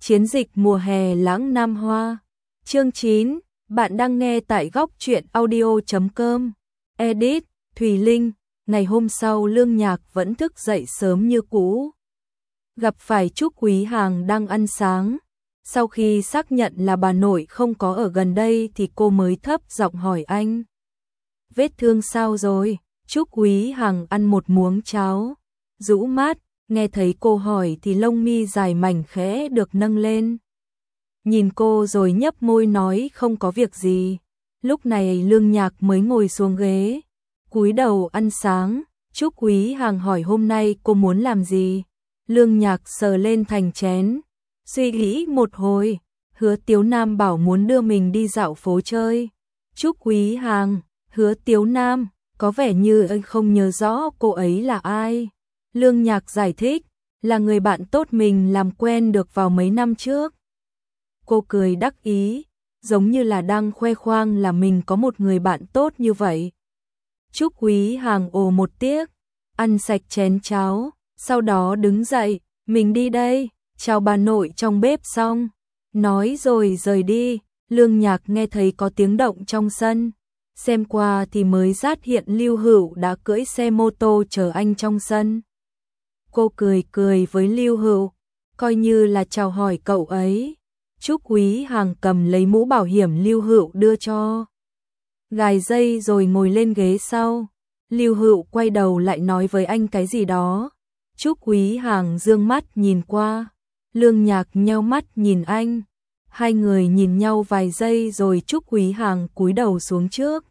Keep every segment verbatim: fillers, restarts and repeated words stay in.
Chiến dịch mùa hè lãng Nam Hoa. Chương chín, bạn đang nghe tại góc truyện audio chấm com. Edit, Thùy Linh. Ngày hôm sau Lương Nhạc vẫn thức dậy sớm như cũ. Gặp phải Trúc Quý Hàng đang ăn sáng. Sau khi xác nhận là bà nội không có ở gần đây thì cô mới thấp giọng hỏi anh. Vết thương sao rồi? Trúc Quý Hàng ăn một muỗng cháo, rũ mắt, nghe thấy cô hỏi thì lông mi dài mảnh khẽ được nâng lên. Nhìn cô rồi nhấp môi nói không có việc gì. Lúc này Lương Nhạc mới ngồi xuống ghế, cúi đầu ăn sáng. Trúc Quý Hàng hỏi hôm nay cô muốn làm gì? Lương Nhạc sờ lên thành chén, suy nghĩ một hồi. Hứa Tiếu Nam bảo muốn đưa mình đi dạo phố chơi. Trúc Quý Hàng, Hứa Tiếu Nam, có vẻ như anh không nhớ rõ cô ấy là ai. Lương Nhạc giải thích, là người bạn tốt mình làm quen được vào mấy năm trước. Cô cười đắc ý, giống như là đang khoe khoang là mình có một người bạn tốt như vậy. Trúc Quý Hàng ồ một tiếc, ăn sạch chén cháo, sau đó đứng dậy, mình đi đây, chào bà nội trong bếp xong. Nói rồi rời đi. Lương Nhạc nghe thấy có tiếng động trong sân. Xem qua thì mới phát hiện Lưu Hữu đã cưỡi xe mô tô chờ anh trong sân. Cô cười cười với Lưu Hữu, coi như là chào hỏi cậu ấy. Trúc Quý Hàng cầm lấy mũ bảo hiểm Lưu Hữu đưa cho, gài dây rồi ngồi lên ghế sau. Lưu Hữu quay đầu lại nói với anh cái gì đó. Trúc Quý Hàng dương mắt nhìn qua, Lương Nhạc nheo mắt nhìn anh. Hai người nhìn nhau vài giây rồi Trúc Quý Hàng cúi đầu xuống trước,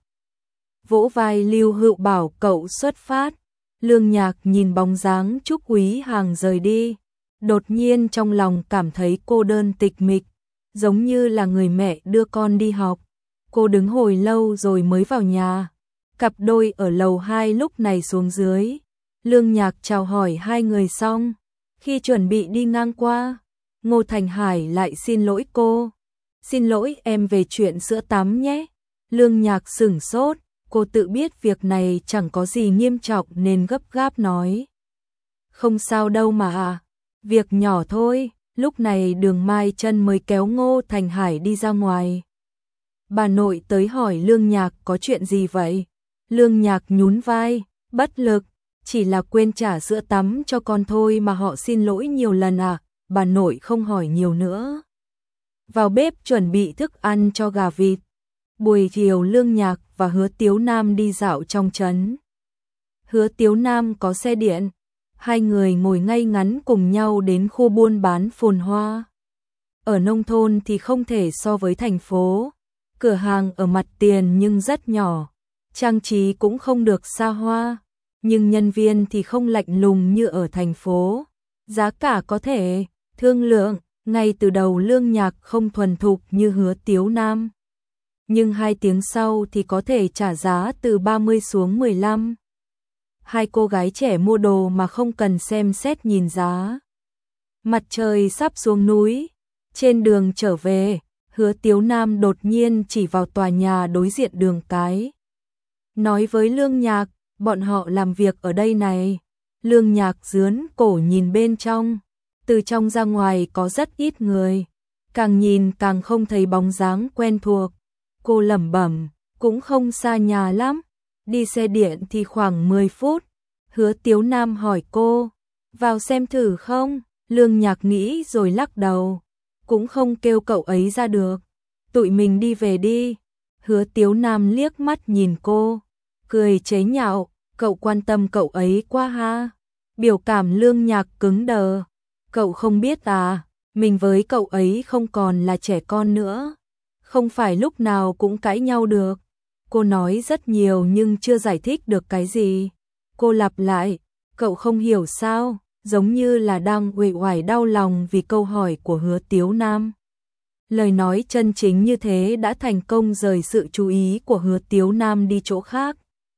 vỗ vai Lưu Hữu bảo cậu xuất phát. Lương Nhạc nhìn bóng dáng Trúc Quý Hàng rời đi, đột nhiên trong lòng cảm thấy cô đơn tịch mịch, giống như là người mẹ đưa con đi học. Cô đứng hồi lâu rồi mới vào nhà. Cặp đôi ở lầu hai lúc này xuống dưới. Lương Nhạc chào hỏi hai người xong, khi chuẩn bị đi ngang qua, Ngô Thành Hải lại xin lỗi cô. Xin lỗi em về chuyện sữa tắm nhé. Lương Nhạc sửng sốt, cô tự biết việc này chẳng có gì nghiêm trọng nên gấp gáp nói. Không sao đâu mà à, việc nhỏ thôi. Lúc này Đường Mai Chân mới kéo Ngô Thành Hải đi ra ngoài. Bà nội tới hỏi Lương Nhạc có chuyện gì vậy? Lương Nhạc nhún vai, bất lực, chỉ là quên trả sữa tắm cho con thôi mà họ xin lỗi nhiều lần à. Bà nội không hỏi nhiều nữa, vào bếp chuẩn bị thức ăn cho gà vịt. Buổi chiều Lương Nhạc và Hứa Tiếu Nam đi dạo trong trấn. Hứa Tiếu Nam có xe điện, hai người ngồi ngay ngắn cùng nhau đến khu buôn bán phồn hoa. Ở nông thôn thì không thể so với thành phố, cửa hàng ở mặt tiền nhưng rất nhỏ, trang trí cũng không được xa hoa, nhưng nhân viên thì không lạnh lùng như ở thành phố. Giá cả có thể thương lượng. Ngay từ đầu Lương Nhạc không thuần thục như Hứa Tiếu Nam, nhưng hai tiếng sau thì có thể trả giá từ ba mươi xuống mười lăm. Hai cô gái trẻ mua đồ mà không cần xem xét nhìn giá. Mặt trời sắp xuống núi, trên đường trở về, Hứa Tiếu Nam đột nhiên chỉ vào tòa nhà đối diện đường cái, nói với Lương Nhạc, bọn họ làm việc ở đây này. Lương Nhạc dướn cổ nhìn bên trong. Từ trong ra ngoài có rất ít người, càng nhìn càng không thấy bóng dáng quen thuộc. Cô lẩm bẩm, cũng không xa nhà lắm, đi xe điện thì khoảng mười phút. Hứa Tiếu Nam hỏi cô, vào xem thử không? Lương Nhạc nghĩ rồi lắc đầu, cũng không kêu cậu ấy ra được, tụi mình đi về đi. Hứa Tiếu Nam liếc mắt nhìn cô, cười chế nhạo, cậu quan tâm cậu ấy quá ha. Biểu cảm Lương Nhạc cứng đờ. Cậu không biết à, mình với cậu ấy không còn là trẻ con nữa, không phải lúc nào cũng cãi nhau được. Cô nói rất nhiều nhưng chưa giải thích được cái gì. Cô lặp lại, cậu không hiểu sao, giống như là đang uể oải đau lòng vì câu hỏi của Hứa Tiếu Nam. Lời nói chân chính như thế đã thành công rời sự chú ý của Hứa Tiếu Nam đi chỗ khác.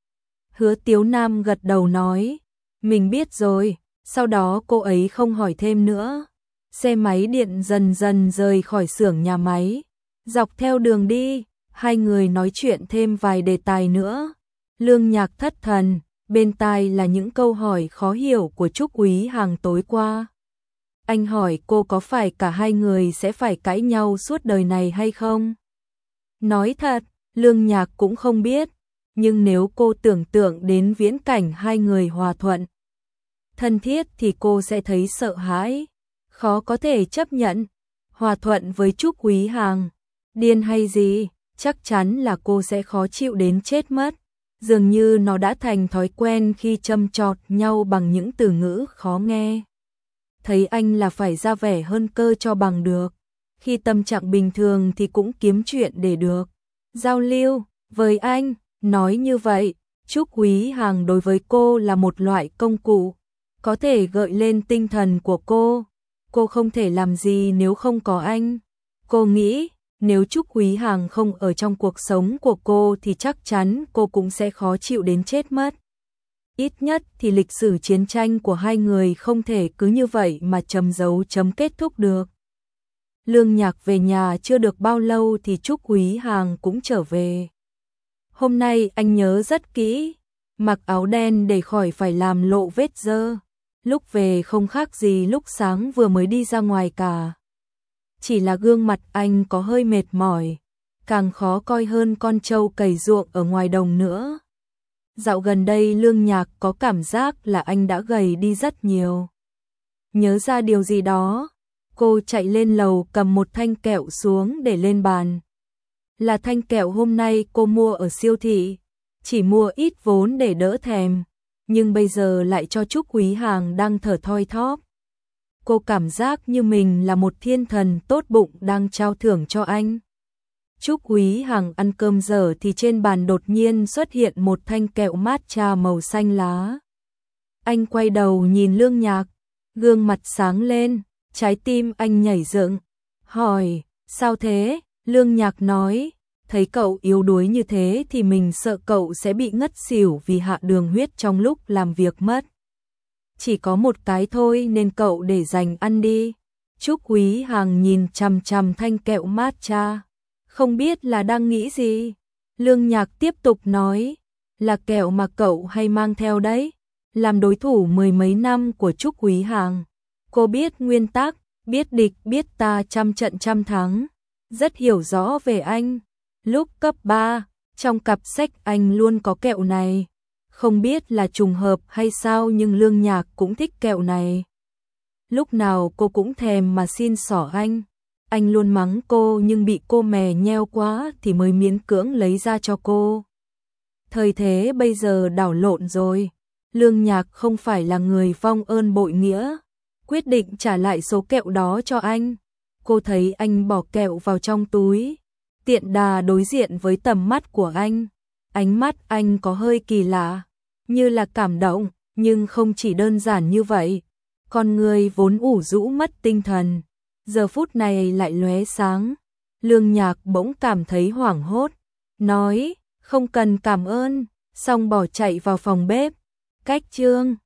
Hứa Tiếu Nam gật đầu nói, mình biết rồi. Sau đó cô ấy không hỏi thêm nữa. Xe máy điện dần dần rời khỏi xưởng nhà máy. Dọc theo đường đi, hai người nói chuyện thêm vài đề tài nữa. Lương Nhạc thất thần, bên tai là những câu hỏi khó hiểu của Trúc Quý Hàng tối qua. Anh hỏi cô có phải cả hai người sẽ phải cãi nhau suốt đời này hay không? Nói thật, Lương Nhạc cũng không biết, nhưng nếu cô tưởng tượng đến viễn cảnh hai người hòa thuận, thân thiết thì cô sẽ thấy sợ hãi, khó có thể chấp nhận. Hòa thuận với Trúc Quý Hàng, điên hay gì, chắc chắn là cô sẽ khó chịu đến chết mất. Dường như nó đã thành thói quen khi châm chọt nhau bằng những từ ngữ khó nghe. Thấy anh là phải ra vẻ hơn cơ cho bằng được. Khi tâm trạng bình thường thì cũng kiếm chuyện để được giao lưu với anh. Nói như vậy, Trúc Quý Hàng đối với cô là một loại công cụ, có thể gợi lên tinh thần của cô. Cô không thể làm gì nếu không có anh. Cô nghĩ, nếu Trúc Quý Hàng không ở trong cuộc sống của cô thì chắc chắn cô cũng sẽ khó chịu đến chết mất. Ít nhất thì lịch sử chiến tranh của hai người không thể cứ như vậy mà chấm dấu chấm kết thúc được. Lương Nhạc về nhà chưa được bao lâu thì Trúc Quý Hàng cũng trở về. Hôm nay anh nhớ rất kỹ, mặc áo đen để khỏi phải làm lộ vết dơ. Lúc về không khác gì lúc sáng vừa mới đi ra ngoài cả. Chỉ là gương mặt anh có hơi mệt mỏi, càng khó coi hơn con trâu cày ruộng ở ngoài đồng nữa. Dạo gần đây Lương Nhạc có cảm giác là anh đã gầy đi rất nhiều. Nhớ ra điều gì đó, cô chạy lên lầu cầm một thanh kẹo xuống để lên bàn. Là thanh kẹo hôm nay cô mua ở siêu thị, chỉ mua ít vốn để đỡ thèm, nhưng bây giờ lại cho Trúc Quý Hàng đang thở thoi thóp. Cô cảm giác như mình là một thiên thần tốt bụng đang trao thưởng cho anh. Trúc Quý Hàng ăn cơm dở thì trên bàn đột nhiên xuất hiện một thanh kẹo matcha màu xanh lá. Anh quay đầu nhìn Lương Nhạc, gương mặt sáng lên, trái tim anh nhảy dựng. Hỏi, sao thế? Lương Nhạc nói, thấy cậu yếu đuối như thế thì mình sợ cậu sẽ bị ngất xỉu vì hạ đường huyết trong lúc làm việc mất. Chỉ có một cái thôi nên cậu để dành ăn đi. Trúc Quý Hàng nhìn chằm chằm thanh kẹo matcha, không biết là đang nghĩ gì. Lương Nhạc tiếp tục nói, là kẹo mà cậu hay mang theo đấy. Làm đối thủ mười mấy năm của Trúc Quý Hàng, cô biết nguyên tắc, biết địch biết ta trăm trận trăm thắng, rất hiểu rõ về anh. Lúc cấp ba, trong cặp sách anh luôn có kẹo này. Không biết là trùng hợp hay sao nhưng Lương Nhạc cũng thích kẹo này. Lúc nào cô cũng thèm mà xin xỏ anh. Anh luôn mắng cô nhưng bị cô mè nheo quá thì mới miễn cưỡng lấy ra cho cô. Thời thế bây giờ đảo lộn rồi. Lương Nhạc không phải là người vong ơn bội nghĩa, quyết định trả lại số kẹo đó cho anh. Cô thấy anh bỏ kẹo vào trong túi, tiện đà đối diện với tầm mắt của anh. Ánh mắt anh có hơi kỳ lạ, như là cảm động, nhưng không chỉ đơn giản như vậy. Con người vốn ủ rũ mất tinh thần, giờ phút này lại lóe sáng. Lương Nhạc bỗng cảm thấy hoảng hốt, nói, không cần cảm ơn, xong bỏ chạy vào phòng bếp. Cách chương